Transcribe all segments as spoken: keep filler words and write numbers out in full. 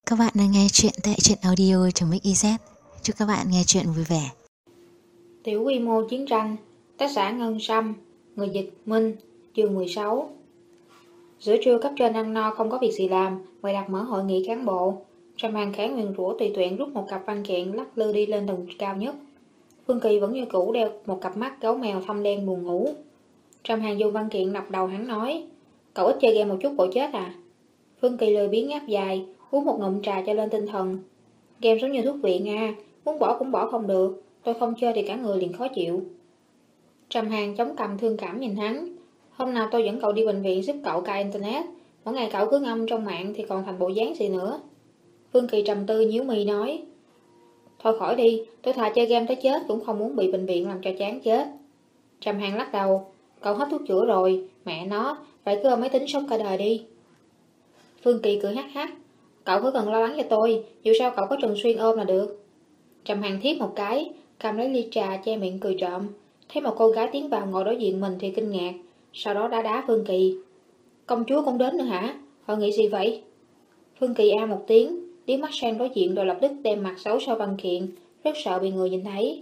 Các bạn đang nghe chuyện tại truyện audio trong Mix i zét. Chúc các bạn nghe chuyện vui vẻ. Tiểu quy mô chiến tranh, tác giả Ngân Sâm, người dịch Minh, chương mười sáu. Giữa trưa cấp trên ăn no không có việc gì làm, bày đặt mở hội nghị cán bộ. Trầm Hàn khẽ nguyền rủa tùy tiện rút một cặp văn kiện lắc lư đi lên tầng cao nhất. Phương Kỳ vẫn như cũ đeo một cặp mắt gấu mèo thâm đen buồn ngủ. Trầm Hàn dùng văn kiện đập đầu hắn nói: "Cậu ít chơi game một chút bộ chết à?" Phương Kỳ lười biếng ngáp dài, uống một ngụm trà cho lên tinh thần. "Game giống như thuốc viện à, muốn bỏ cũng bỏ không được, tôi không chơi thì cả người liền khó chịu." Trầm Hàn chống cằm thương cảm nhìn hắn: "Hôm nào tôi dẫn cậu đi bệnh viện giúp cậu cài internet, mỗi ngày cậu cứ ngâm trong mạng thì còn thành bộ dáng gì nữa." Phương Kỳ trầm tư nhíu mày nói: "Thôi khỏi đi, tôi thà chơi game tới chết cũng không muốn bị bệnh viện làm cho chán chết." Trầm Hàn lắc đầu: "Cậu hết thuốc chữa rồi, mẹ nó, vậy cứ ôm máy tính sống cả đời đi." Phương Kỳ cười hắc hắc: "Cậu cứ cần lo lắng cho tôi, dù sao cậu có Trần Xuyên ôm là được." Trầm Hàn thiếp một cái, cầm lấy ly trà che miệng cười trộm. Thấy một cô gái tiến vào ngồi đối diện mình thì kinh ngạc, sau đó đá đá Phương Kỳ: "Công chúa cũng đến nữa hả? Họ nghĩ gì vậy?" Phương Kỳ a một tiếng, liếc mắt sang đối diện rồi lập tức đem mặt xấu sau văn kiện, rất sợ bị người nhìn thấy.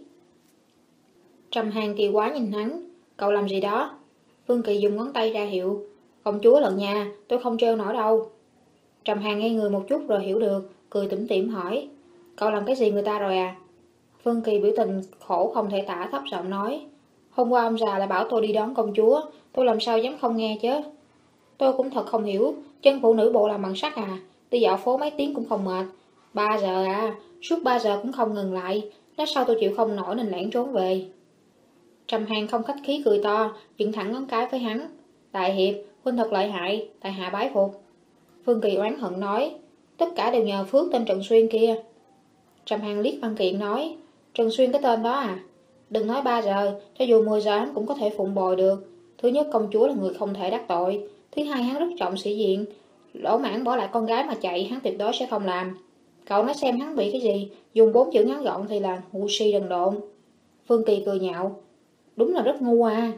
Trầm Hàn kỳ quá nhìn hắn: "Cậu làm gì đó?" Phương Kỳ dùng ngón tay ra hiệu: "Công chúa lận nha, tôi không trêu nổi đâu." Trầm Hàn ngây người một chút rồi hiểu được, cười tủm tỉm hỏi: "Cậu làm cái gì người ta rồi à?" Phương Kỳ biểu tình khổ không thể tả, thấp giọng nói: "Hôm qua ông già lại bảo tôi đi đón công chúa, tôi làm sao dám không nghe chứ. Tôi cũng thật không hiểu, chân phụ nữ bộ làm bằng sắt à, đi dạo phố mấy tiếng cũng không mệt. Ba giờ à, suốt ba giờ cũng không ngừng lại, lát sau tôi chịu không nổi nên lẻn trốn về." Trầm Hàn không khách khí cười to, dựng thẳng ngón cái với hắn: "Đại hiệp, huynh thật lợi hại, tại hạ bái phục." Phương Kỳ oán hận nói: "Tất cả đều nhờ phước tên Trần Xuyên kia." Trầm Hàn liếc văn kiện nói: "Trần Xuyên cái tên đó à? Đừng nói ba giờ, cho dù mười giờ hắn cũng có thể phụng bồi được. Thứ nhất, công chúa là người không thể đắc tội. Thứ hai, hắn rất trọng sĩ diện. Lỗ mãng bỏ lại con gái mà chạy, hắn tuyệt đối sẽ không làm. Cậu nói xem hắn bị cái gì, dùng bốn chữ ngắn gọn thì là ngu si đần độn." Phương Kỳ cười nhạo: "Đúng là rất ngu à."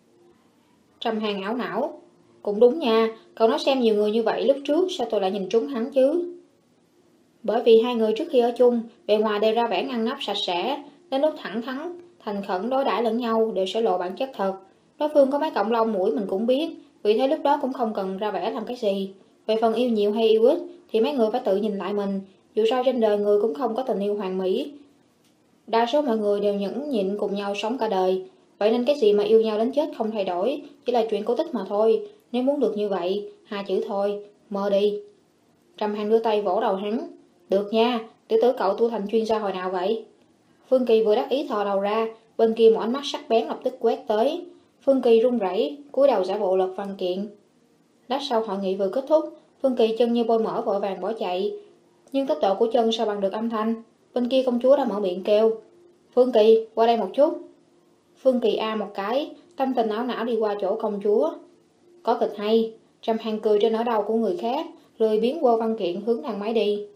Trầm Hàn ảo não: "Cũng đúng nha, cậu nói xem nhiều người như vậy lúc trước sao tôi lại nhìn trúng hắn chứ?" Bởi vì hai người trước khi ở chung, bề ngoài đều ra vẻ ngăn nắp sạch sẽ, đến lúc thẳng thắn, thành khẩn đối đãi lẫn nhau đều sẽ lộ bản chất thật. Đối phương có mấy cọng lông mũi mình cũng biết, vì thế lúc đó cũng không cần ra vẻ làm cái gì. Về phần yêu nhiều hay yêu ít thì mấy người phải tự nhìn lại mình, dù sao trên đời người cũng không có tình yêu hoàn mỹ. Đa số mọi người đều nhẫn nhịn cùng nhau sống cả đời, vậy nên cái gì mà yêu nhau đến chết không thay đổi, chỉ là chuyện cổ tích mà thôi. Nếu muốn được như vậy, hai chữ thôi, mơ đi." Trầm Hàn đưa tay vỗ đầu hắn: "Được nha, tiểu tử cậu tu thành chuyên gia hồi nào vậy?" Phương Kỳ vừa đắc ý thò đầu ra, bên kia một ánh mắt sắc bén lập tức quét tới. Phương Kỳ run rẩy, cúi đầu giả bộ lật văn kiện. Lát sau hội nghị vừa kết thúc, Phương Kỳ chân như bôi mỡ vội vàng bỏ chạy, nhưng tốc độ của chân sao bằng được âm thanh. Bên kia công chúa đã mở miệng kêu: "Phương Kỳ, qua đây một chút." Phương Kỳ a một cái, tâm tình ảo não đi qua chỗ công chúa. Có kịch hay. Trầm Hàn cười trên nỗi đau của người khác, lười biếng quơ văn kiện hướng thang máy đi.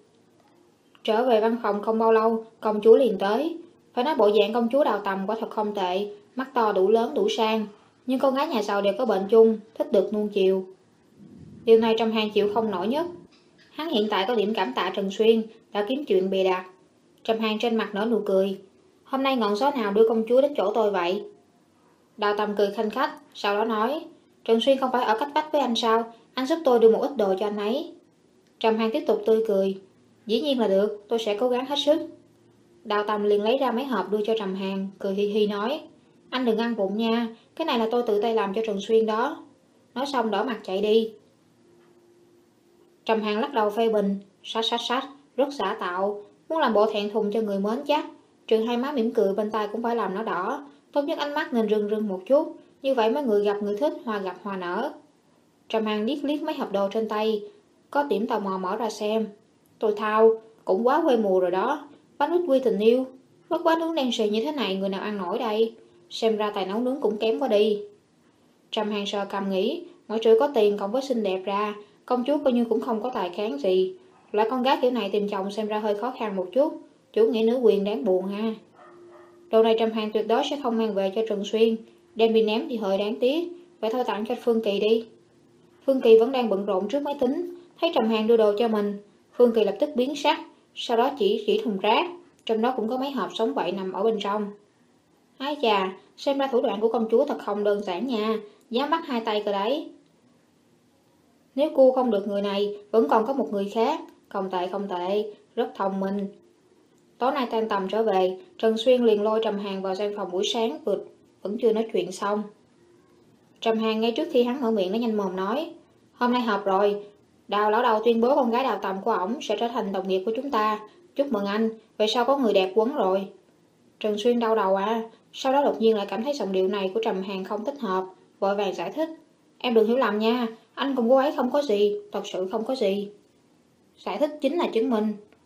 Trở về văn phòng không bao lâu, công chúa liền tới. Phải nói bộ dạng công chúa Đào Tầm quả thật không tệ, mắt to đủ lớn đủ sang, nhưng con gái nhà giàu đều có bệnh chung, thích được nuông chiều. Điều này Trầm Hàn chịu không nổi nhất. Hắn hiện tại có điểm cảm tạ Trần Xuyên đã kiếm chuyện bịa đặt. Trầm Hàn trên mặt nở nụ cười: "Hôm nay ngọn gió nào đưa công chúa đến chỗ tôi vậy?" Đào Tầm cười khanh khách, sau đó nói: "Trần Xuyên không phải ở cách vách với anh sao, anh giúp tôi đưa một ít đồ cho anh ấy." Trầm Hàn tiếp tục tươi cười: "Dĩ nhiên là được, tôi sẽ cố gắng hết sức." Đào Tầm liền lấy ra mấy hộp đưa cho Trầm Hàn, cười hi hi nói: "Anh đừng ăn vụng nha, cái này là tôi tự tay làm cho Trần Xuyên đó." Nói xong đỏ mặt chạy đi. Trầm Hàn lắc đầu phê bình: "Sách sách sách, rất giả tạo, muốn làm bộ thẹn thùng cho người mến chắc. Trừ hai má mỉm cười bên tai cũng phải làm nó đỏ, tốt nhất ánh mắt nên rưng rưng một chút, như vậy mấy người gặp người thích, hoa gặp hoa nở." Trầm Hàn liếc liếc mấy hộp đồ trên tay, có điểm tò mò mở ra xem. Tôi thao, cũng quá quê mùa rồi đó. Bánh bích quy tình yêu, bất quá nướng đen xì như thế này người nào ăn nổi đây. Xem ra tài nấu nướng cũng kém quá đi. Trầm Hàn sờ cầm nghĩ, ngoại trừ có tiền cộng với xinh đẹp ra, công chúa coi như cũng không có tài cán gì. Loại con gái kiểu này tìm chồng xem ra hơi khó khăn một chút, chủ nghĩa nữ quyền đáng buồn ha. Đồ này Trầm Hàn tuyệt đối sẽ không mang về cho Trần Xuyên, đem đi ném thì hơi đáng tiếc, vậy thôi tặng cho Phương Kỳ đi. Phương Kỳ vẫn đang bận rộn trước máy tính, thấy Trầm Hàn đưa đồ cho mình, Phương Kỳ lập tức biến sắc, sau đó chỉ chỉ thùng rác, trong đó cũng có mấy hộp sống vậy nằm ở bên trong. Ái chà, xem ra thủ đoạn của công chúa thật không đơn giản nha, dám bắt hai tay cơ đấy. Nếu cua không được người này, vẫn còn có một người khác, không tệ không tệ, rất thông minh. Tối nay tan tầm trở về, Trần Xuyên liền lôi Trầm Hàn vào gian phòng buổi sáng vượt, vẫn chưa nói chuyện xong. Trầm Hàn ngay trước khi hắn mở miệng đã nhanh mồm nói, hôm nay họp rồi, Đào lão đầu tuyên bố con gái Đào Tầm của ổng sẽ trở thành đồng nghiệp của chúng ta, chúc mừng anh, về sau có người đẹp quấn rồi. Trần Xuyên đau đầu à, sau đó đột nhiên lại cảm thấy giọng điệu này của Trầm Hàn không thích hợp, vội vàng giải thích, em đừng hiểu lầm nha, anh cùng cô ấy không có gì, thật sự không có gì. Giải thích chính là chứng minh.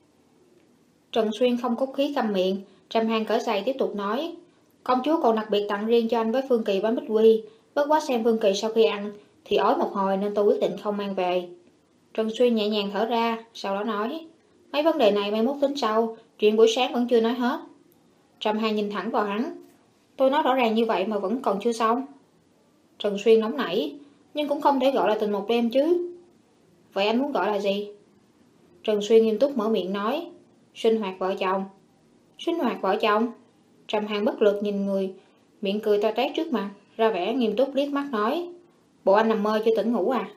Trần Xuyên không có khí câm miệng, Trầm Hàn cởi giày tiếp tục nói, công chúa còn đặc biệt tặng riêng cho anh với Phương Kỳ bánh bích quy, bất quá xem Phương Kỳ sau khi ăn thì ói một hồi nên tôi quyết định không mang về. Trần Xuyên nhẹ nhàng thở ra, sau đó nói, mấy vấn đề này mai mốt tính sau, chuyện buổi sáng vẫn chưa nói hết. Trầm Hàn nhìn thẳng vào hắn, tôi nói rõ ràng như vậy mà vẫn còn chưa xong. Trần Xuyên nóng nảy, nhưng cũng không thể gọi là tình một đêm chứ. Vậy anh muốn gọi là gì? Trần Xuyên nghiêm túc mở miệng nói, sinh hoạt vợ chồng. Sinh hoạt vợ chồng? Trầm Hàn bất lực nhìn người, miệng cười to tét trước mặt, ra vẻ nghiêm túc liếc mắt nói, bộ anh nằm mơ chưa tỉnh ngủ à?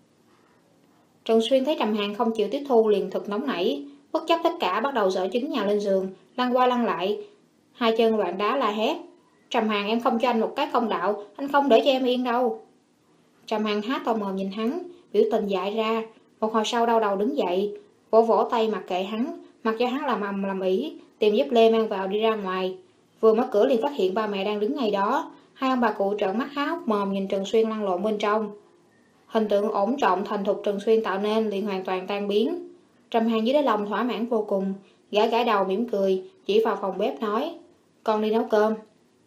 Trần Xuyên thấy Trầm Hàn không chịu tiếp thu liền thật nóng nảy, bất chấp tất cả bắt đầu dở trứng nhào lên giường, lăn qua lăn lại, hai chân loạn đá la hét, Trầm Hàn em không cho anh một cái công đạo, anh không để cho em yên đâu. Trầm Hàn há to mồm nhìn hắn, biểu tình dại ra, một hồi sau đau đầu đứng dậy, vỗ vỗ tay mặc kệ hắn, mặc cho hắn làm ầm làm ĩ, tìm dép lê mang vào đi ra ngoài. Vừa mở cửa liền phát hiện ba mẹ đang đứng ngay đó, hai ông bà cụ trợn mắt há hốc mồm nhìn Trần Xuyên lăn lộn bên trong. Hình tượng ổn trọng thành thục Trần Xuyên tạo nên liền hoàn toàn tan biến. Trầm Hàn dưới đáy lòng thỏa mãn vô cùng, gãi gãi đầu mỉm cười, chỉ vào phòng bếp nói, con đi nấu cơm.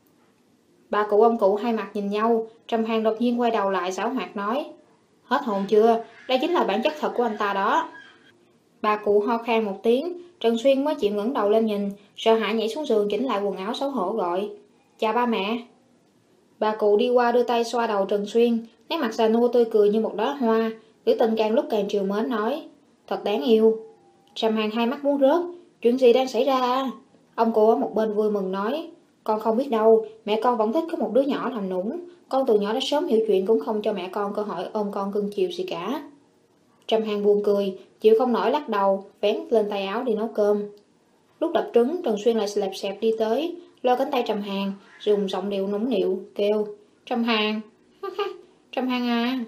Bà cụ ông cụ hai mặt nhìn nhau, Trầm Hàn đột nhiên quay đầu lại giảo hoạt nói, hết hồn chưa, đây chính là bản chất thật của anh ta đó. Bà cụ ho khan một tiếng, Trần Xuyên mới chịu ngẩng đầu lên nhìn, sợ hãi nhảy xuống giường chỉnh lại quần áo xấu hổ gọi, chào ba mẹ. Bà cụ đi qua đưa tay xoa đầu Trần Xuyên, nét mặt già nua tươi cười như một đóa hoa, biểu tình càng lúc càng trìu mến nói, thật đáng yêu. Trầm Hàn hai mắt muốn rớt, chuyện gì đang xảy ra à? Ông cụ ở một bên vui mừng nói, con không biết đâu, mẹ con vẫn thích có một đứa nhỏ làm nũng, con từ nhỏ đã sớm hiểu chuyện cũng không cho mẹ con cơ hội ôm con cưng chiều gì cả. Trầm Hàn buồn cười, chịu không nổi lắc đầu, vén lên tay áo đi nấu cơm. Lúc đập trứng, Trần Xuyên lại lẹp xẹp đi tới, lôi cánh tay Trầm Hàn, dùng giọng điệu nũng nịu, kêu, Trầm Hàn, Trầm Hàn à.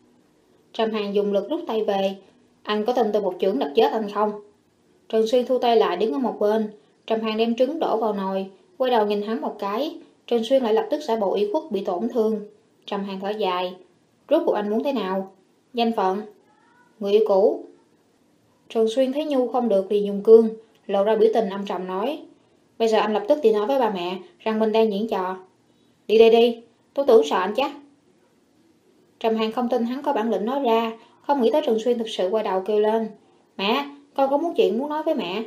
Trầm Hàn dùng lực rút tay về, anh có tin tôi một chưởng đập chết anh không? Trần Xuyên thu tay lại đứng ở một bên, Trầm Hàn đem trứng đổ vào nồi, quay đầu nhìn hắn một cái, Trần Xuyên lại lập tức giả bộ ủy khuất bị tổn thương. Trầm Hàn thở dài, rốt cuộc anh muốn thế nào? Danh phận? Người yêu cũ? Trần Xuyên thấy nhu không được thì dùng cương, lộ ra biểu tình âm trầm nói, bây giờ anh lập tức đi nói với ba mẹ rằng mình đang diễn trò. Đi đây đi, tôi tưởng sợ anh chắc. Trầm Hàn không tin hắn có bản lĩnh nói ra, không nghĩ tới Trần Xuyên thực sự quay đầu kêu lên, mẹ, con có muốn chuyện muốn nói với mẹ.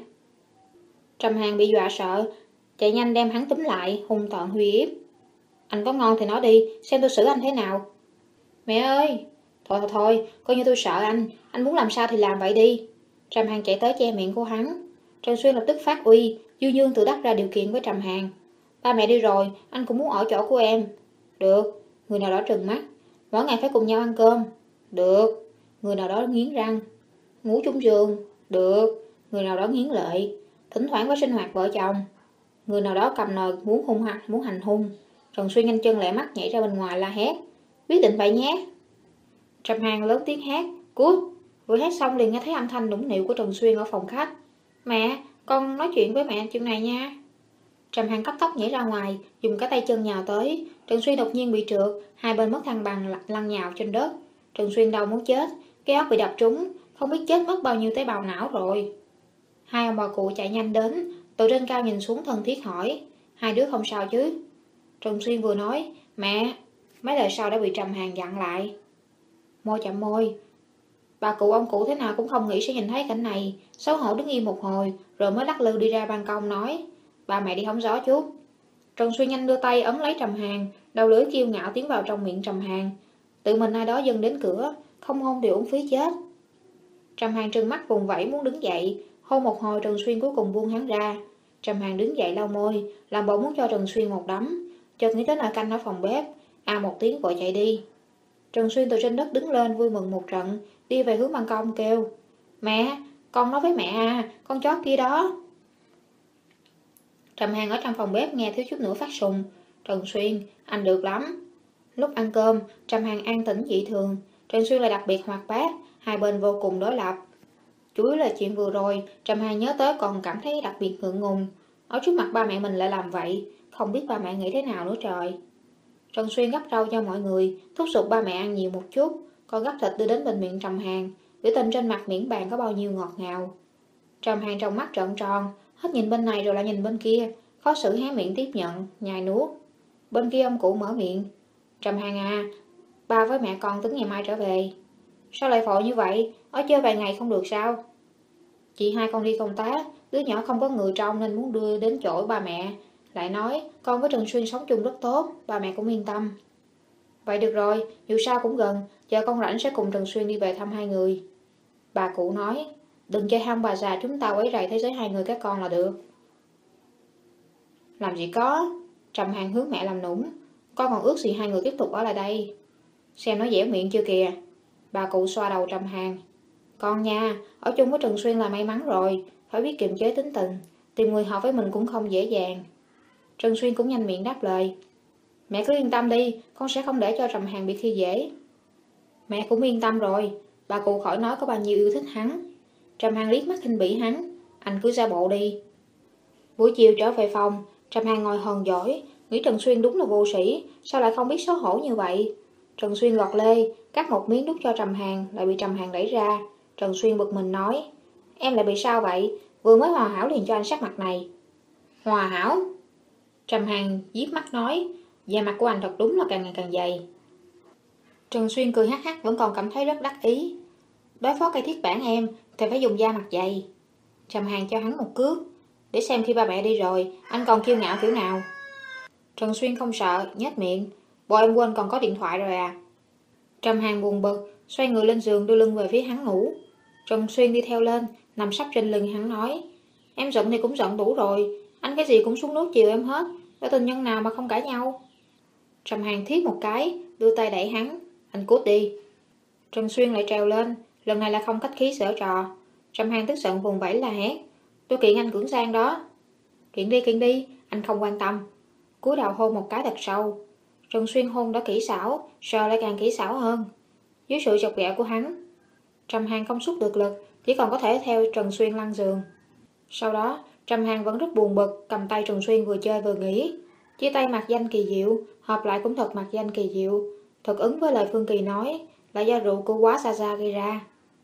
Trầm Hàn bị dọa sợ, chạy nhanh đem hắn túm lại, hung tợn uy hiếp. Anh có ngon thì nói đi, xem tôi xử anh thế nào. Mẹ ơi, thôi thôi thôi, coi như tôi sợ anh, anh muốn làm sao thì làm vậy đi. Trầm Hàn chạy tới che miệng của hắn. Trần Xuyên lập tức phát uy, Dương Dương tự đắc ra điều kiện với Trầm Hàn. Ba mẹ đi rồi, anh cũng muốn ở chỗ của em. Được, người nào đó trừng mắt. Mỗi ngày phải cùng nhau ăn cơm. Được, người nào đó nghiến răng. Ngủ chung giường. Được, người nào đó nghiến lợi. Thỉnh thoảng có sinh hoạt vợ chồng. Người nào đó cầm nồi muốn hung hăng, muốn hành hung. Trần Xuyên nhanh chân lẹ mắt nhảy ra bên ngoài la hét. Quyết định vậy nhé. Trầm Hàn lớn tiếng hét, cút. Vừa hét xong liền nghe thấy âm thanh nũng nịu của Trần Xuyên ở phòng khách. Mẹ, con nói chuyện với mẹ chuyện này nha. Trầm Hàn cấp tốc nhảy ra ngoài, dùng cái tay chân nhào tới. Trần Xuyên đột nhiên bị trượt, hai bên mất thăng bằng lăn nhào trên đất. Trần Xuyên đau muốn chết, cái óc bị đập trúng, không biết chết mất bao nhiêu tế bào não rồi. Hai ông bà cụ chạy nhanh đến, từ trên cao nhìn xuống thân thiết hỏi, hai đứa không sao chứ? Trần Xuyên vừa nói, mẹ, mấy lời sau đã bị Trầm Hàn dặn lại. Môi chạm môi. Bà cụ ông cụ thế nào cũng không nghĩ sẽ nhìn thấy cảnh này, xấu hổ đứng im một hồi, rồi mới lắc lư đi ra ban công nói, ba mẹ đi hóng gió chút. Trần Xuyên nhanh đưa tay ấn lấy Trầm Hàn, đầu lưỡi kiêu ngạo tiến vào trong miệng Trầm Hàn. Tự mình ai đó dâng đến cửa, không hôn thì uổng phí chết. Trầm Hàn trừng mắt vùng vẫy muốn đứng dậy, hôn một hồi Trần Xuyên cuối cùng buông hắn ra. Trầm Hàn đứng dậy lau môi, làm bộ muốn cho Trần Xuyên một đấm, chợt nghĩ đến nồi canh ở phòng bếp, a một tiếng vội chạy đi. Trần Xuyên từ trên đất đứng lên vui mừng một trận, đi về hướng ban công kêu: Mẹ, con nói với mẹ à, con chó kia đó. Trầm Hàn ở trong phòng bếp nghe thiếu chút nữa phát sùng. Trần Xuyên, anh được lắm. Lúc ăn cơm, Trầm Hàn an tĩnh dị thường, Trần Xuyên lại đặc biệt hoạt bát, hai bên vô cùng đối lập. Chủ yếu là chuyện vừa rồi, Trầm Hàn nhớ tới còn cảm thấy đặc biệt ngượng ngùng. Ở trước mặt ba mẹ mình lại làm vậy, không biết ba mẹ nghĩ thế nào nữa trời. Trần Xuyên gắp rau cho mọi người, thúc giục ba mẹ ăn nhiều một chút, còn gắp thịt đưa đến bên miệng Trầm Hàn, biểu tình trên mặt miễn bàn có bao nhiêu ngọt ngào. Trầm Hàn trong mắt trợn tròn, hết nhìn bên này rồi lại nhìn bên kia, khó xử hé miệng tiếp nhận, nhai nuốt. Bên kia ông cụ mở miệng: Trầm Hàn à, ba với mẹ con tính ngày mai trở về. Sao lại vội như vậy, ở chơi vài ngày không được sao? Chị hai con đi công tác, đứa nhỏ không có người trông nên muốn đưa đến chỗ ba mẹ. Lại nói, con với Trần Xuyên sống chung rất tốt, ba mẹ cũng yên tâm. Vậy được rồi, dù sao cũng gần, chờ con rảnh sẽ cùng Trần Xuyên đi về thăm hai người. Bà cụ nói, đừng chơi ham bà già chúng ta quấy rầy thế giới hai người các con là được. Làm gì có, Trầm Hàn hướng mẹ làm nũng, con còn ước gì hai người tiếp tục ở lại đây. Xem nó dẻo miệng chưa kìa. Bà cụ xoa đầu Trầm Hàn. Con nha, ở chung với Trần Xuyên là may mắn rồi, phải biết kiềm chế tính tình, tìm người hợp với mình cũng không dễ dàng. Trần Xuyên cũng nhanh miệng đáp lời. Mẹ cứ yên tâm đi, con sẽ không để cho Trầm Hàn bị khi dễ. Mẹ cũng yên tâm rồi, bà cụ khỏi nói có bao nhiêu yêu thích hắn. Trầm Hàn liếc mắt khinh bỉ hắn, anh cứ ra bộ đi. Buổi chiều trở về phòng, Trầm Hàn ngồi hờn dỗi, nghĩ Trần Xuyên đúng là vô sĩ, sao lại không biết xấu hổ như vậy. Trần Xuyên gọt lê, cắt một miếng đút cho Trầm Hàn, lại bị Trầm Hàn đẩy ra. Trần Xuyên bực mình nói, em lại bị sao vậy, vừa mới hòa hảo liền cho anh sắc mặt này. Hòa hảo? Trầm Hàn díp mắt nói, da mặt của anh thật đúng là càng ngày càng dày. Trần Xuyên cười hắc hắc vẫn còn cảm thấy rất đắc ý. Đối phó cây thiết bản em thì phải dùng da mặt dày. Trầm Hàn cho hắn một cước, để xem khi ba mẹ đi rồi anh còn kiêu ngạo kiểu nào. Trần Xuyên không sợ, nhếch miệng, bộ em quên còn có điện thoại rồi à. Trầm Hàn buồn bực, xoay người lên giường đưa lưng về phía hắn ngủ. Trần Xuyên đi theo lên, nằm sấp trên lưng hắn nói, em giận thì cũng giận đủ rồi, anh cái gì cũng xuống nước chiều em hết, đã tình nhân nào mà không cãi nhau. Trầm Hàn thiết một cái, đưa tay đẩy hắn, anh cút đi. Trần Xuyên lại trèo lên, lần này là không khách khí giở trò. Trầm Hàn tức giận vùng vẫy là hét, tôi kiện anh cưỡng gian đó. Kiện đi kiện đi, anh không quan tâm. Cúi đầu hôn một cái thật sâu. Trần Xuyên hôn đã kỹ xảo, sờ lại càng kỹ xảo hơn. Dưới sự chọc ghẹo của hắn, Trầm Hàn không xuất được lực, chỉ còn có thể theo Trần Xuyên lăn giường. Sau đó, Trầm Hàn vẫn rất buồn bực, cầm tay Trần Xuyên vừa chơi vừa nghĩ. Chia tay mặc danh kỳ diệu, hợp lại cũng thật mặc danh kỳ diệu. Thật ứng với lời Phương Kỳ nói, là do rượu của quá xa xa gây ra.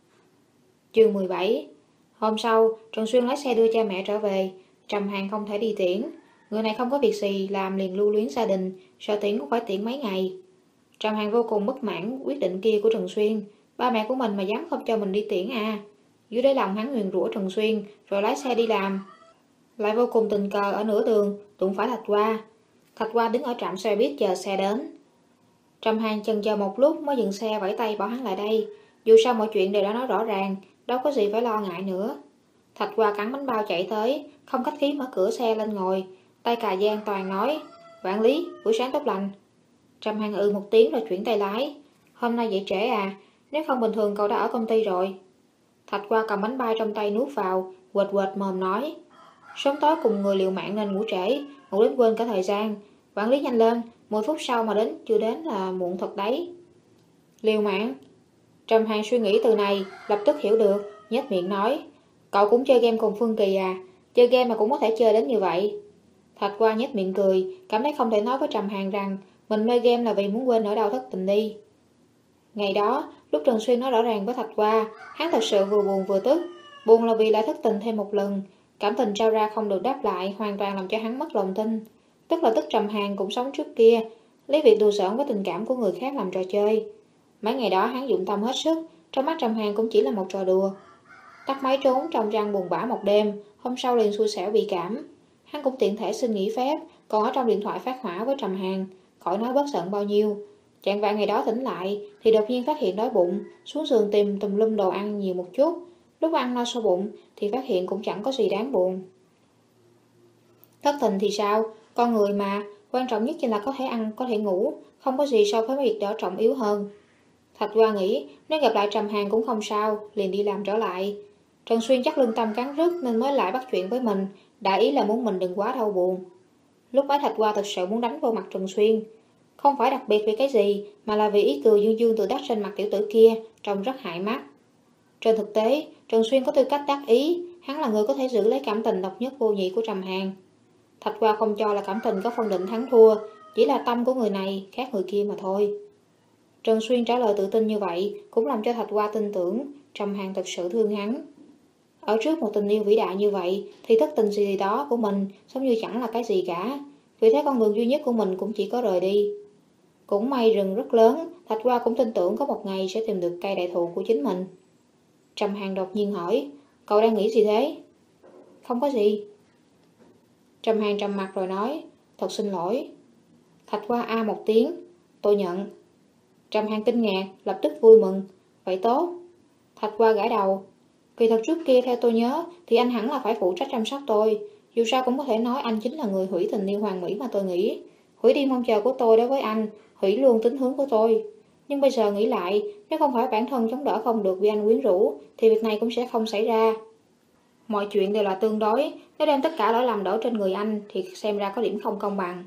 Chương mười bảy. Hôm sau, Trần Xuyên lái xe đưa cha mẹ trở về. Trầm Hàn không thể đi tiễn. Người này không có việc gì làm liền lưu luyến gia đình, sợ tiễn cũng phải tiễn mấy ngày. Trầm Hàn vô cùng bất mãn quyết định kia của Trần Xuyên. Ba mẹ của mình mà dám không cho mình đi tiễn à. Dưới đáy lòng hắn nguyền rủa Trần Xuyên, rồi lái xe đi làm. Lại vô cùng tình cờ ở nửa đường đụng phải Thạch Hoa. Thạch Hoa đứng ở trạm xe buýt chờ xe đến. Trầm Hàn chần chờ một lúc mới dừng xe vẫy tay bảo hắn lại đây. Dù sao mọi chuyện đều đã nói rõ ràng, đâu có gì phải lo ngại nữa. Thạch Hoa cắn bánh bao chạy tới, không khách khí mở cửa xe lên ngồi, tay cà dây an toàn nói, quản lý, buổi sáng tốt lành. Trầm Hàn ừ một tiếng rồi chuyển tay lái. Hôm nay dậy trễ à, nếu không bình thường cậu đã ở công ty rồi. Thạch Hoa cầm bánh bao trong tay nuốt vào, quệt quệt mồm nói, sớm tối cùng người liều mạng nên ngủ trễ, ngủ đến quên cả thời gian. Quản lý nhanh lên, mười phút sau mà đến chưa đến là muộn thật đấy. Liều mạng? Trầm Hàn suy nghĩ từ này, lập tức hiểu được, nhếch miệng nói, cậu cũng chơi game cùng Phương Kỳ à, chơi game mà cũng có thể chơi đến như vậy. Thạch Hoa nhếch miệng cười, cảm thấy không thể nói với Trầm Hàn rằng mình mê game là vì muốn quên nỗi đau thất tình đi. Ngày đó, lúc Trần Xuyên nói rõ ràng với Thạch Hoa, hắn thật sự vừa buồn vừa tức. Buồn là vì lại thất tình thêm một lần, cảm tình trao ra không được đáp lại, hoàn toàn làm cho hắn mất lòng tin. Tức là tức Trầm Hàn cũng sống trước kia, lấy việc đùa giỡn với tình cảm của người khác làm trò chơi. Mấy ngày đó hắn dụng tâm hết sức, trong mắt Trầm Hàn cũng chỉ là một trò đùa. Tắt máy trốn trong răng buồn bã một đêm, hôm sau liền xui xẻo bị cảm. Hắn cũng tiện thể xin nghỉ phép, còn ở trong điện thoại phát hỏa với Trầm Hàn, khỏi nói bớt giận bao nhiêu. Chạng vạng ngày đó tỉnh lại thì đột nhiên phát hiện đói bụng, xuống giường tìm tùm lum đồ ăn nhiều một chút. Lúc ăn no sâu bụng thì phát hiện cũng chẳng có gì đáng buồn. Thất tình thì sao? Con người mà, quan trọng nhất chính là có thể ăn, có thể ngủ, không có gì so với việc đó trọng yếu hơn. Thạch Hoa nghĩ nếu gặp lại Trầm Hàn cũng không sao, liền đi làm trở lại. Trần Xuyên chắc lương tâm cắn rứt nên mới lại bắt chuyện với mình, đại ý là muốn mình đừng quá đau buồn. Lúc ấy Thạch Hoa thực sự muốn đánh vô mặt Trần Xuyên. Không phải đặc biệt vì cái gì, mà là vì ý cười dương dương tự đắc trên mặt tiểu tử kia, trông rất hại mắt. Trên thực tế, Trần Xuyên có tư cách đắc ý, hắn là người có thể giữ lấy cảm tình độc nhất vô nhị của Trầm Hàn. Thạch Hoa không cho là cảm tình có phân định thắng thua, chỉ là tâm của người này khác người kia mà thôi. Trần Xuyên trả lời tự tin như vậy cũng làm cho Thạch Hoa tin tưởng Trầm Hàn thật sự thương hắn. Ở trước một tình yêu vĩ đại như vậy thì thất tình gì đó của mình giống như chẳng là cái gì cả. Vì thế con đường duy nhất của mình cũng chỉ có rời đi. Cũng may rừng rất lớn, Thạch Hoa cũng tin tưởng có một ngày sẽ tìm được cây đại thụ của chính mình. Trầm Hàn đột nhiên hỏi, cậu đang nghĩ gì thế? Không có gì. Trầm Hàn trầm mặt rồi nói, thật xin lỗi. Thạch Hoa a một tiếng, tôi nhận. Trầm Hàn kinh ngạc, lập tức vui mừng, vậy tốt. Thạch Hoa gãi đầu, kỳ thật trước kia theo tôi nhớ thì anh hẳn là phải phụ trách chăm sóc tôi. Dù sao cũng có thể nói anh chính là người hủy tình yêu hoàn mỹ mà tôi nghĩ. Hủy đi mong chờ của tôi đối với anh, hủy luôn tính hướng của tôi. Nhưng bây giờ nghĩ lại, nếu không phải bản thân chống đỡ không được vì anh quyến rũ, thì việc này cũng sẽ không xảy ra. Mọi chuyện đều là tương đối, nếu đem tất cả lỗi lầm đổ trên người anh thì xem ra có điểm không công bằng.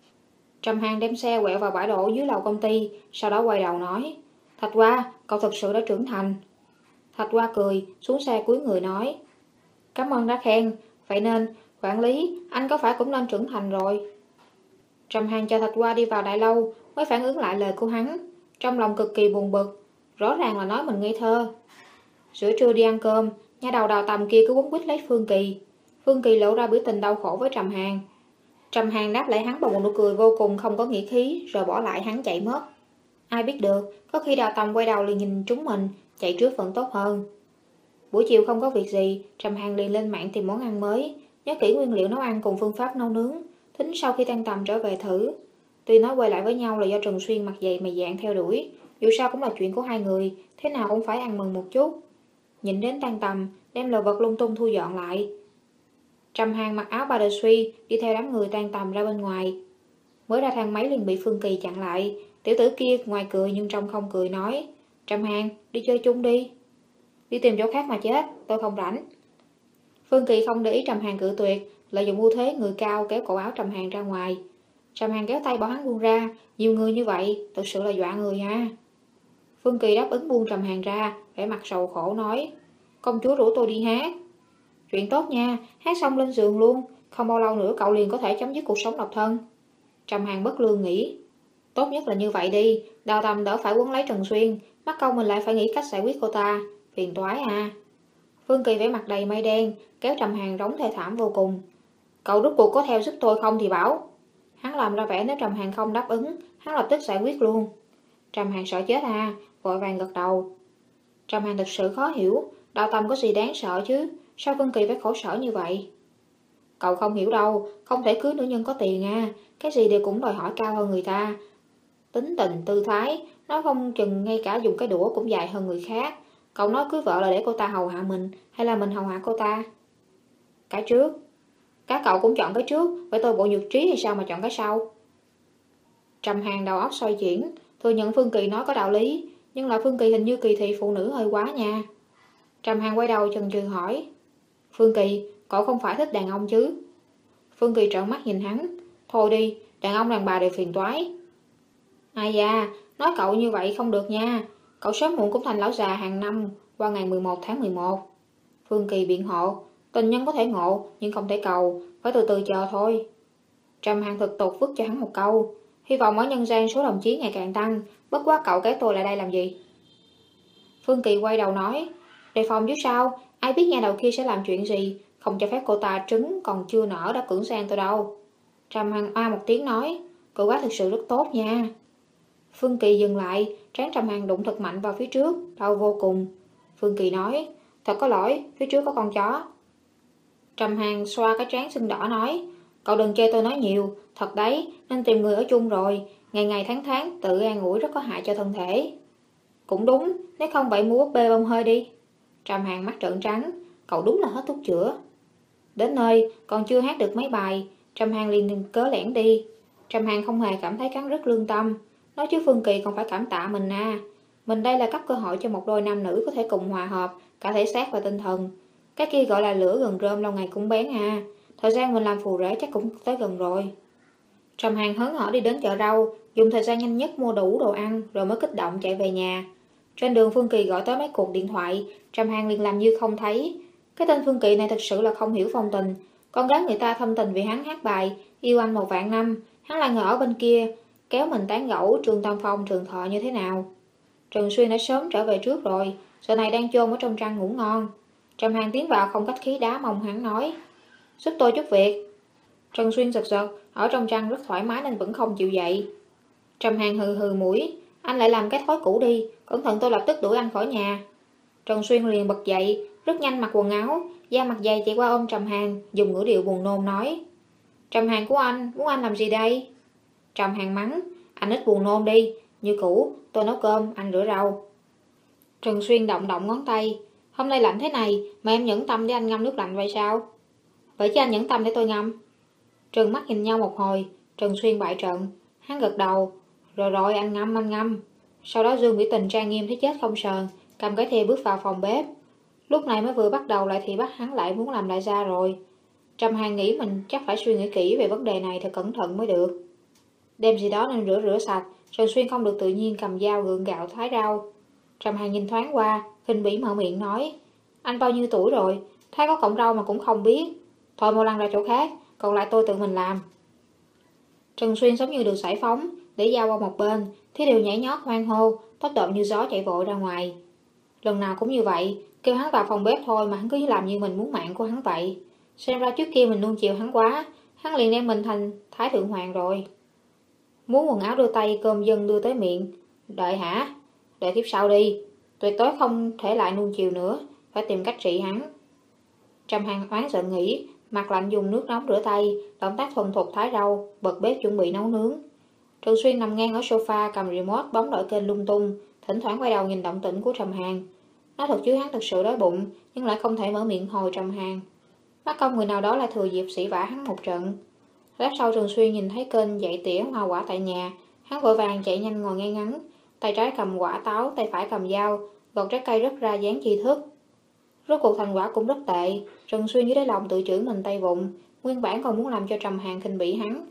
Trầm Hàn đem xe quẹo vào bãi đổ dưới lầu công ty, sau đó quay đầu nói, Thạch Hoa, cậu thật sự đã trưởng thành. Thạch Hoa cười, xuống xe cúi người nói, cảm ơn đã khen, vậy nên, quản lý, anh có phải cũng nên trưởng thành rồi. Trầm Hàn cho Thạch Hoa đi vào đại lâu, mới phản ứng lại lời của hắn, trong lòng cực kỳ buồn bực, rõ ràng là nói mình ngây thơ. Giữa trưa đi ăn cơm, nhà đầu đào tầm kia cứ quấn quýt lấy Phương Kỳ. Phương Kỳ lộ ra biểu tình đau khổ với Trầm Hàn. Trầm Hàn đáp lại hắn bằng một nụ cười vô cùng không có nghĩa khí, rồi bỏ lại hắn chạy mất. Ai biết được, có khi đào tầm quay đầu liền nhìn chúng mình, chạy trước vẫn tốt hơn. Buổi chiều không có việc gì, Trầm Hàn liền lên mạng tìm món ăn mới, nhớ kỹ nguyên liệu nấu ăn cùng phương pháp nấu nướng, tính sau khi tan tầm trở về thử. Tuy nói quay lại với nhau là do Trần Xuyên mặt dày mày dạn theo đuổi, dù sao cũng là chuyện của hai người, thế nào cũng phải ăn mừng một chút. Nhìn đến tan tầm, đem đồ vật lung tung thu dọn lại. Trầm Hàn mặc áo ba đờ suy, đi theo đám người tan tầm ra bên ngoài. Mới ra thang máy liền bị Phương Kỳ chặn lại, tiểu tử kia ngoài cười nhưng trong không cười nói, Trầm Hàn, đi chơi chung đi. Đi tìm chỗ khác mà chết, tôi không rảnh. Phương Kỳ không để ý Trầm Hàn cự tuyệt, lợi dụng ưu thế người cao kéo cổ áo Trầm Hàn ra ngoài. Trầm Hàn kéo tay bỏ hắn buông ra, nhiều người như vậy, thực sự là dọa người ha. Phương Kỳ đáp ứng buông Trầm Hàn ra, vẻ mặt sầu khổ nói, công chúa rủ tôi đi hát. Chuyện tốt nha, hát xong lên giường luôn, không bao lâu nữa cậu liền có thể chấm dứt cuộc sống độc thân. Trầm Hàn bất lương nghĩ, tốt nhất là như vậy đi, đào tầm đỡ phải quấn lấy Trần Xuyên, mắc công mình lại phải nghĩ cách giải quyết cô ta, phiền toái à. Phương Kỳ vẻ mặt đầy mây đen, kéo Trầm Hàn rống thê thảm vô cùng. Cậu rút cuộc có theo giúp tôi không thì bảo. Hắn làm ra vẻ nếu Trầm Hàn không đáp ứng, hắn lập tức giải quyết luôn. Trầm Hàn sợ chết à, vội vàng gật đầu. Trầm Hàn thật sự khó hiểu, đào tầm có gì đáng sợ chứ, sao Phương Kỳ phải khổ sở như vậy? Cậu không hiểu đâu, không thể cưới nữ nhân có tiền à, cái gì đều cũng đòi hỏi cao hơn người ta. Tính tình, tư thái, nói không chừng ngay cả dùng cái đũa cũng dài hơn người khác. Cậu nói cưới vợ là để cô ta hầu hạ mình, hay là mình hầu hạ cô ta? Cái trước. Các cậu cũng chọn cái trước, vậy tôi bộ nhược trí hay sao mà chọn cái sau? Trầm Hàn đầu óc xoay chuyển, thừa nhận Phương Kỳ nói có đạo lý, nhưng là Phương Kỳ hình như kỳ thị phụ nữ hơi quá nha. Trầm Hàn quay đầu chần chừ hỏi, Phương Kỳ, cậu không phải thích đàn ông chứ? Phương Kỳ trợn mắt nhìn hắn, thôi đi, đàn ông đàn bà đều phiền toái. Ai da, nói cậu như vậy không được nha, cậu sớm muộn cũng thành lão già hàng năm qua ngày mười một tháng mười một. Phương Kỳ biện hộ, tình nhân có thể ngộ nhưng không thể cầu, phải từ từ chờ thôi. Trầm Hàn thực tục vứt cho hắn một câu, hy vọng ở nhân gian số đồng chí ngày càng tăng, bất quá cậu kéo tôi lại đây làm gì? Phương Kỳ quay đầu nói, đề phòng chứ sao, ai biết nhà đầu kia sẽ làm chuyện gì, không cho phép cô ta trứng còn chưa nở đã cưỡng sang tôi đâu. Trầm Hàn oa một tiếng nói, cậu quá thực sự rất tốt nha. Phương Kỳ dừng lại, trán Trầm Hàn đụng thật mạnh vào phía trước, đau vô cùng. Phương Kỳ nói, thật có lỗi, phía trước có con chó. Trầm Hàn xoa cái trán sưng đỏ nói, cậu đừng chê tôi nói nhiều, thật đấy, nên tìm người ở chung rồi, ngày ngày tháng tháng tự an ủi rất có hại cho thân thể. Cũng đúng, nếu không vậy mua búp bê bông hơi đi. Trầm Hàn mắt trợn trắng, cậu đúng là hết thuốc chữa. Đến nơi, còn chưa hát được mấy bài, Trầm Hàn liền cớ lẻn đi. Trầm Hàn không hề cảm thấy cắn rứt lương tâm, nói chứ Phương Kỳ còn phải cảm tạ mình à. Mình đây là cấp cơ hội cho một đôi nam nữ có thể cùng hòa hợp, cả thể xác và tinh thần. Cái kia gọi là lửa gần rơm lâu ngày cũng bén à. Thời gian mình làm phù rể chắc cũng tới gần rồi. Trầm Hàn hớn hở đi đến chợ rau, dùng thời gian nhanh nhất mua đủ đồ ăn rồi mới kích động chạy về nhà. Trên đường Phương Kỳ gọi tới mấy cuộc điện thoại, Trầm Hàn liền làm như không thấy. Cái tên Phương Kỳ này thật sự là không hiểu phong tình. Con gái người ta thâm tình vì hắn hát bài yêu anh một vạn năm, hắn lại ngồi ở bên kia kéo mình tán gẫu Trương Tam Phong Trường Thọ như thế nào. Trần Xuyên đã sớm trở về trước rồi, giờ này đang chôn ở trong trăng ngủ ngon. Trầm Hàn tiến vào không cách khí đá mong hắn nói: giúp tôi chút việc. Trần Xuyên giật giật, ở trong trăng rất thoải mái nên vẫn không chịu dậy. Trầm Hàn hừ hừ mũi: anh lại làm cái thói cũ đi, cẩn thận tôi lập tức đuổi anh khỏi nhà. Trần Xuyên liền bật dậy, rất nhanh mặc quần áo, da mặt dày chạy qua ôm Trầm Hàn, dùng ngữ điệu buồn nôn nói: Trầm Hàn của anh, muốn anh làm gì đây? Trầm Hàn mắng: anh ít buồn nôn đi, như cũ, tôi nấu cơm, anh rửa rau. Trần Xuyên động động ngón tay: hôm nay lạnh thế này mà em nhẫn tâm để anh ngâm nước lạnh vậy sao? Vậy chứ anh nhẫn tâm để tôi ngâm? Trừng mắt nhìn nhau một hồi, Trần Xuyên bại trận, hắn gật đầu: rồi rồi anh ngâm anh ngâm. Sau đó Dương Mỹ Tình trang nghiêm thấy chết không sờn, cầm cái thìa bước vào phòng bếp. Lúc này mới vừa bắt đầu lại thì bắt hắn lại muốn làm đại gia rồi. Trầm Hàn nghĩ mình chắc phải suy nghĩ kỹ về vấn đề này thật cẩn thận mới được. Đem gì đó nên rửa rửa sạch, Trần Xuyên không được tự nhiên cầm dao gượng gạo thái rau. Trầm Hàn nhìn thoáng qua, khinh bỉ mở miệng nói: anh bao nhiêu tuổi rồi, thái có cọng rau mà cũng không biết. Thôi mau lăn ra chỗ khác, còn lại tôi tự mình làm. Trần Xuyên giống như được giải phóng, để dao qua một bên, Thế Điều nhảy nhót hoang hô, tốc độ như gió chạy vội ra ngoài. Lần nào cũng như vậy, kêu hắn vào phòng bếp thôi mà hắn cứ làm như mình muốn mạng của hắn vậy. Xem ra trước kia mình nuông chiều hắn quá, hắn liền đem mình thành Thái Thượng Hoàng rồi. Muốn quần áo đưa tay, cơm dân đưa tới miệng. Đợi hả? Đợi tiếp sau đi. Tuyệt đối không thể lại nuông chiều nữa, phải tìm cách trị hắn. Trầm Hàn oán giận nghĩ, mặt lạnh dùng nước nóng rửa tay, động tác thuần thục thái rau, bật bếp chuẩn bị nấu nướng. Trần Xuyên nằm ngang ở sofa cầm remote bấm đổi kênh lung tung, thỉnh thoảng quay đầu nhìn động tĩnh của Trầm Hàn. Nói thật chứ hắn thực sự đói bụng, nhưng lại không thể mở miệng hồi Trầm Hàn. Bắt công người nào đó lại thừa dịp sỉ vả hắn một trận. Lát sau Trần Xuyên nhìn thấy kênh dạy tỉa hoa quả tại nhà, hắn vội vàng chạy nhanh ngồi ngay ngắn, tay trái cầm quả táo, tay phải cầm dao, gọt trái cây rất ra dáng chi thức. Rốt cuộc thành quả cũng rất tệ, Trần Xuyên dưới đáy lòng tự chửi mình tay vụng, nguyên bản còn muốn làm cho Trầm Hàn khinh bỉ hắn.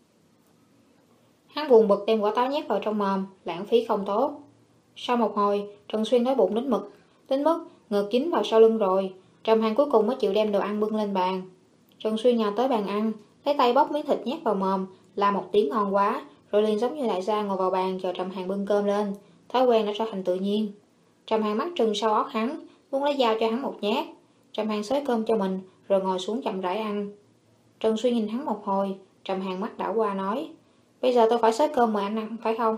Hắn buồn bực đem quả táo nhét vào trong mồm, lãng phí không tốt. Sau một hồi, Trần Xuyên đói bụng đến mực, đến mức ngực dính vào sau lưng rồi. Trầm Hàn cuối cùng mới chịu đem đồ ăn bưng lên bàn. Trần Xuyên nhào tới bàn ăn, lấy tay bóc miếng thịt nhét vào mồm, la một tiếng ngon quá, rồi liền giống như đại gia ngồi vào bàn chờ Trầm Hàn bưng cơm lên. Thói quen đã trở thành tự nhiên. Trầm Hàn mắt trừng sau óc hắn, muốn lấy dao cho hắn một nhát. Trầm Hàn xới cơm cho mình, rồi ngồi xuống chậm rãi ăn. Trần Xuyên nhìn hắn một hồi, Trầm Hàn mắt đảo qua nói: bây giờ tôi phải xới cơm mời anh ăn, phải không?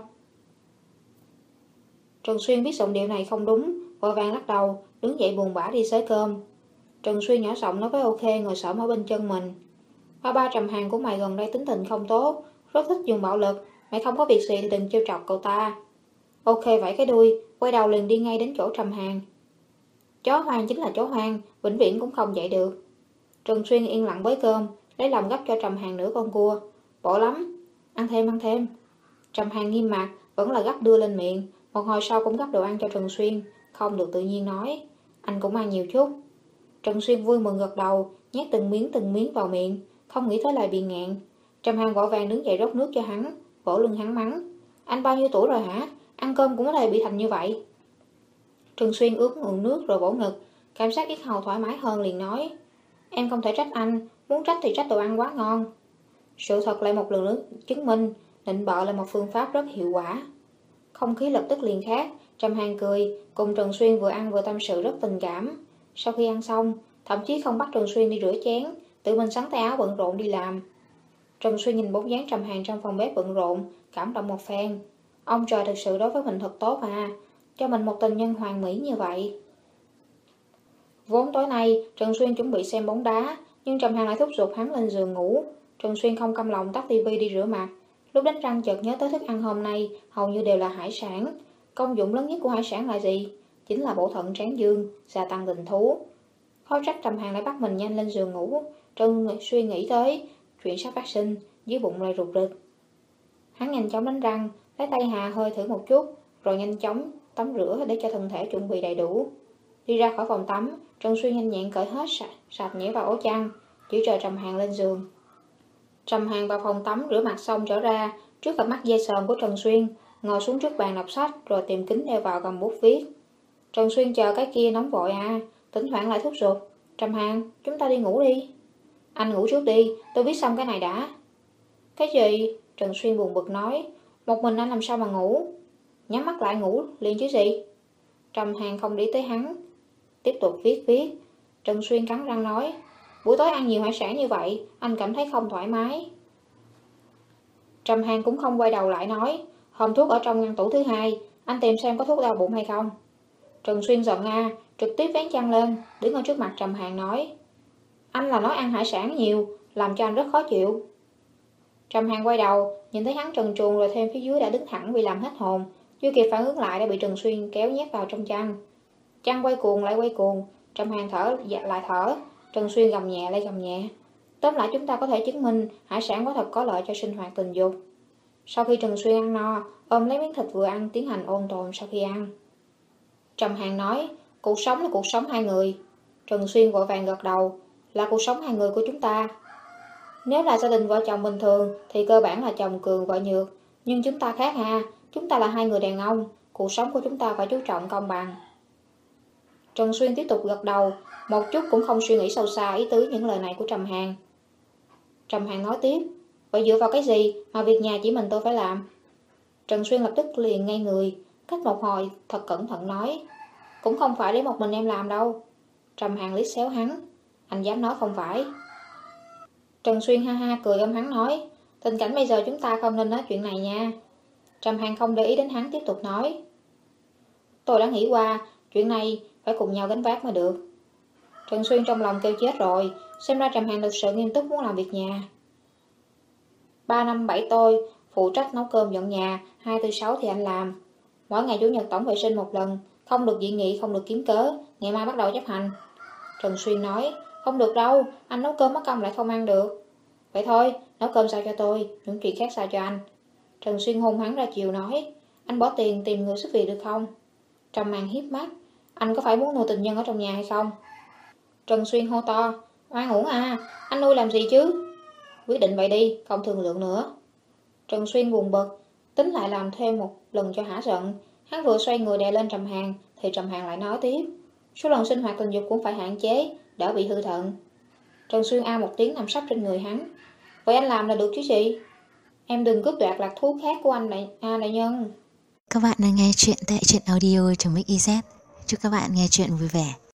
Trần Xuyên biết giọng điệu này không đúng, vội vàng lắc đầu, đứng dậy buồn bã đi xới cơm. Trần Xuyên nhỏ giọng nói với OK ngồi xổm ở bên chân mình: ba ba Trầm Hàn của mày gần đây tính tình không tốt, rất thích dùng bạo lực, mày không có việc gì thì đừng trêu chọc cậu ta. OK vẫy cái đuôi, quay đầu liền đi ngay đến chỗ Trầm Hàn. Chó hoang chính là chó hoang, vĩnh viễn cũng không dạy được. Trần Xuyên yên lặng bới cơm, lấy lòng gấp cho Trầm Hàn nửa con cua. Bổ lắm, ăn thêm ăn thêm. Trầm Hàn nghiêm mặt, vẫn là gấp đưa lên miệng. Một hồi sau cũng gấp đồ ăn cho Trần Xuyên, không được tự nhiên nói: anh cũng ăn nhiều chút. Trần Xuyên vui mừng gật đầu, nhét từng miếng từng miếng vào miệng, không nghĩ tới lại bị ngẹn. Trầm Hàn vội vàng đứng dậy rót nước cho hắn, vỗ lưng hắn mắng: anh bao nhiêu tuổi rồi hả? Ăn cơm cũng có thể bị thành như vậy. Trần Xuyên ướt ngụm nước rồi vỗ ngực, cảm giác yết hầu thoải mái hơn liền nói: em không thể trách anh, muốn trách thì trách đồ ăn quá ngon. Sự thật lại một lần nữa chứng minh nịnh bợ là một phương pháp rất hiệu quả. Không khí lập tức liền khác, Trầm Hàn cười, cùng Trần Xuyên vừa ăn vừa tâm sự rất tình cảm. Sau khi ăn xong, thậm chí không bắt Trần Xuyên đi rửa chén, tự mình sắn tay áo bận rộn đi làm. Trần Xuyên nhìn bóng dáng Trầm Hàn trong phòng bếp bận rộn, cảm động một phen. Ông trời thực sự đối với mình thật tốt à, cho mình một tình nhân hoàn mỹ như vậy. Vốn tối nay, Trần Xuyên chuẩn bị xem bóng đá, nhưng Trầm Hàn lại thúc giục hắn lên giường ngủ. Trần Xuyên không căm lòng tắt tivi đi rửa mặt. Lúc đánh răng chợt nhớ tới thức ăn hôm nay hầu như đều là hải sản. Công dụng lớn nhất của hải sản là gì? Chính là bổ thận tráng dương, gia tăng tình thú. Khó trách Trầm Hàn lại bắt mình nhanh lên giường ngủ. Trần suy nghĩ tới chuyện sắp phát sinh, dưới bụng lại rụt rịch. Hắn nhanh chóng đánh răng, lấy tay Hà hơi thử một chút, rồi nhanh chóng tắm rửa để cho thân thể chuẩn bị đầy đủ. Đi ra khỏi phòng tắm, Trần Xuyên nhanh nhẹn cởi hết sạch, sạch nhảy vào ổ chăn, chỉ chờ Trầm Hàn lên giường. Trầm Hàn vào phòng tắm rửa mặt xong trở ra, trước cặp mắt dây sờn của Trần Xuyên, ngồi xuống trước bàn đọc sách rồi tìm kính đeo vào cầm bút viết. Trần Xuyên chờ cái kia nóng vội à, thỉnh thoảng lại thúc giục. Trầm Hàn, chúng ta đi ngủ đi. Anh ngủ trước đi, tôi viết xong cái này đã. Cái gì? Trần Xuyên buồn bực nói, một mình anh làm sao mà ngủ? Nhắm mắt lại ngủ liền chứ gì? Trầm Hàn không để tới hắn, tiếp tục viết viết. Trần Xuyên cắn răng nói, buổi tối ăn nhiều hải sản như vậy, anh cảm thấy không thoải mái. Trầm Hàn cũng không quay đầu lại nói, hòm thuốc ở trong ngăn tủ thứ hai, anh tìm xem có thuốc đau bụng hay không. Trần Xuyên giận a, trực tiếp vén chăn lên, đứng ở trước mặt Trầm Hàn nói, anh là nói ăn hải sản nhiều, làm cho anh rất khó chịu. Trầm Hàn quay đầu, nhìn thấy hắn trần truồng rồi thêm phía dưới đã đứng thẳng bị làm hết hồn, chưa kịp phản ứng lại đã bị Trần Xuyên kéo nhét vào trong chăn. Chăn quay cuồng lại quay cuồng, Trầm Hàn thở lại thở, Trần Xuyên gầm nhẹ lại gầm nhẹ. Tóm lại chúng ta có thể chứng minh hải sản có thật có lợi cho sinh hoạt tình dục. Sau khi Trần Xuyên ăn no, ôm lấy miếng thịt vừa ăn tiến hành ôn tồn sau khi ăn. Trầm Hàn nói, cuộc sống là cuộc sống hai người. Trần Xuyên vội vàng gật đầu, là cuộc sống hai người của chúng ta. Nếu là gia đình vợ chồng bình thường thì cơ bản là chồng cường vợ nhược, nhưng chúng ta khác ha, chúng ta là hai người đàn ông, cuộc sống của chúng ta phải chú trọng công bằng. Trần Xuyên tiếp tục gật đầu, một chút cũng không suy nghĩ sâu xa ý tứ những lời này của Trầm Hàn. Trầm Hàn nói tiếp, vậy dựa vào cái gì mà việc nhà chỉ mình tôi phải làm? Trần Xuyên lập tức liền ngay người, cách một hồi thật cẩn thận nói, cũng không phải để một mình em làm đâu. Trầm Hàn liếc xéo hắn, anh dám nói không phải. Trần Xuyên ha ha cười ôm hắn nói, tình cảnh bây giờ chúng ta không nên nói chuyện này nha. Trầm Hàn không để ý đến hắn tiếp tục nói, tôi đã nghĩ qua, chuyện này phải cùng nhau gánh vác mới được. Trần Xuyên trong lòng kêu chết rồi, xem ra Trầm Hàn thực sự nghiêm túc muốn làm việc nhà. Ba năm bảy tôi, phụ trách nấu cơm dọn nhà, hai tư sáu thì anh làm. Mỗi ngày chủ nhật tổng vệ sinh một lần, không được dị nghị, không được kiếm cớ, ngày mai bắt đầu chấp hành. Trần Xuyên nói, không được đâu, anh nấu cơm mất công lại không ăn được. Vậy thôi, nấu cơm sao cho tôi, những chuyện khác sao cho anh. Trần Xuyên hôn hắn ra chiều nói, anh bỏ tiền tìm người giúp việc được không? Trầm Hàn hiếp mắt, anh có phải muốn nuôi tình nhân ở trong nhà hay không? Trần Xuyên hô to, oan uổng à, anh nuôi làm gì chứ? Quyết định vậy đi, không thương lượng nữa. Trần Xuyên buồn bực, tính lại làm thêm một lần cho hả giận. Hắn vừa xoay người đè lên Trầm Hàn, thì Trầm Hàn lại nói tiếp, số lần sinh hoạt tình dục cũng phải hạn chế, đỡ bị hư thận. Trần Xuyên a một tiếng nằm sấp trên người hắn, vậy anh làm là được chứ gì? Em đừng cướp đoạt lạc thú khác của anh đại, à, đại nhân. Các bạn đang nghe chuyện tại truyện audio chấm ích i zét. Chúc các bạn nghe chuyện vui vẻ.